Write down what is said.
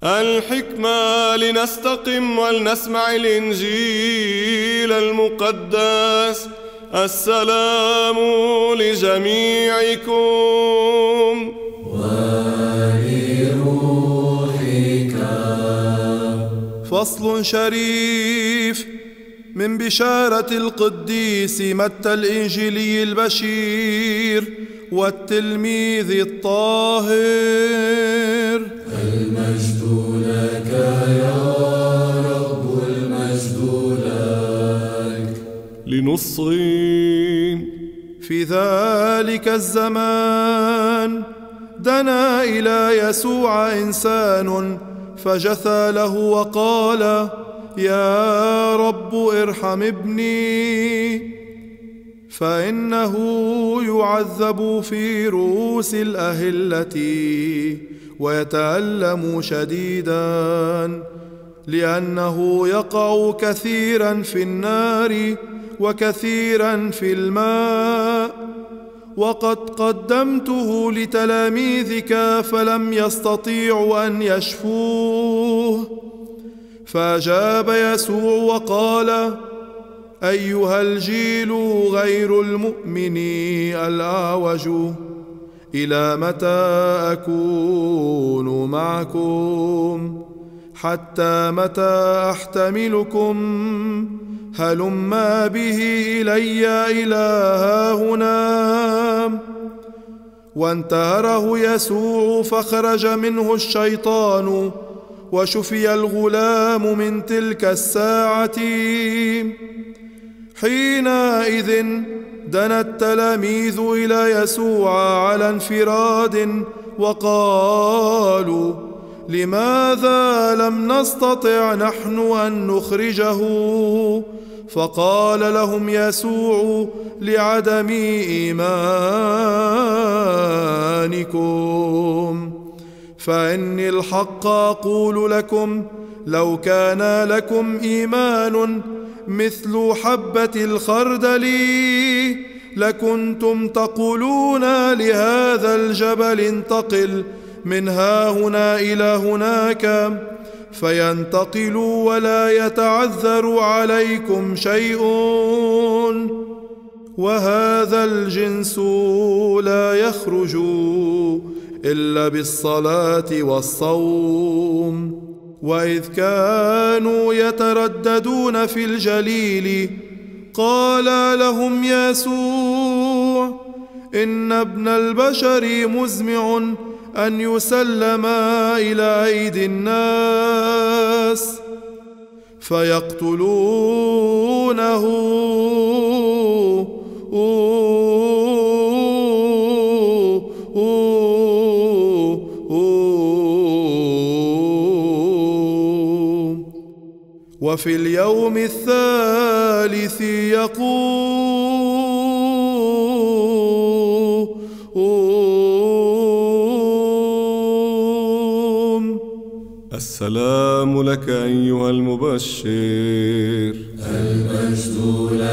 الحكمة لنستقم ولنسمع الإنجيل المقدس. السلام لجميعكم ولروحك. فصل شريف من بشارة القديس متى الإنجيلي البشير والتلميذ الطاهر. المجد لك يا رب، المجد لك. لنصغي. في ذلك الزمان دنا إلى يسوع إنسان فجثى له وقال: يا رب ارحم ابني، فإنه يعذب في رؤوس الأهلة ويتألم شديدا، لأنه يقع كثيرا في النار وكثيرا في الماء. وقد قدمته لتلاميذك فلم يستطيعوا أن يشفوه. فأجاب يسوع وقال: أيها الجيل غير المؤمن الأعوج، إلى متى أكون معكم؟ حتى متى أحتملكم؟ هلما به إلي إلى هاهنا. وانتهره يسوع فخرج منه الشيطان وشفي الغلام من تلك الساعة. حينئذ دنا التلاميذ إلى يسوع على انفراد وقالوا: لماذا لم نستطع نحن أن نخرجه؟ فقال لهم يسوع: لعدم إيمانكم. فإني الحق أقول لكم، لو كان لكم إيمان مثل حبة الخردل لكنتم تقولون لهذا الجبل: انتقل من هاهنا إلى هناك، فينتقل ولا يتعذر عليكم شيء. وهذا الجنس لا يخرج إلا بالصلاة والصوم. وإذ كانوا يترددون في الجليل قال لهم يسوع: إن ابن البشر مزمع أن يسلم إلى أيدي الناس فيقتلونه، وفي اليوم الثالث يقوم. السلام لك أيها المبشر. المجد لك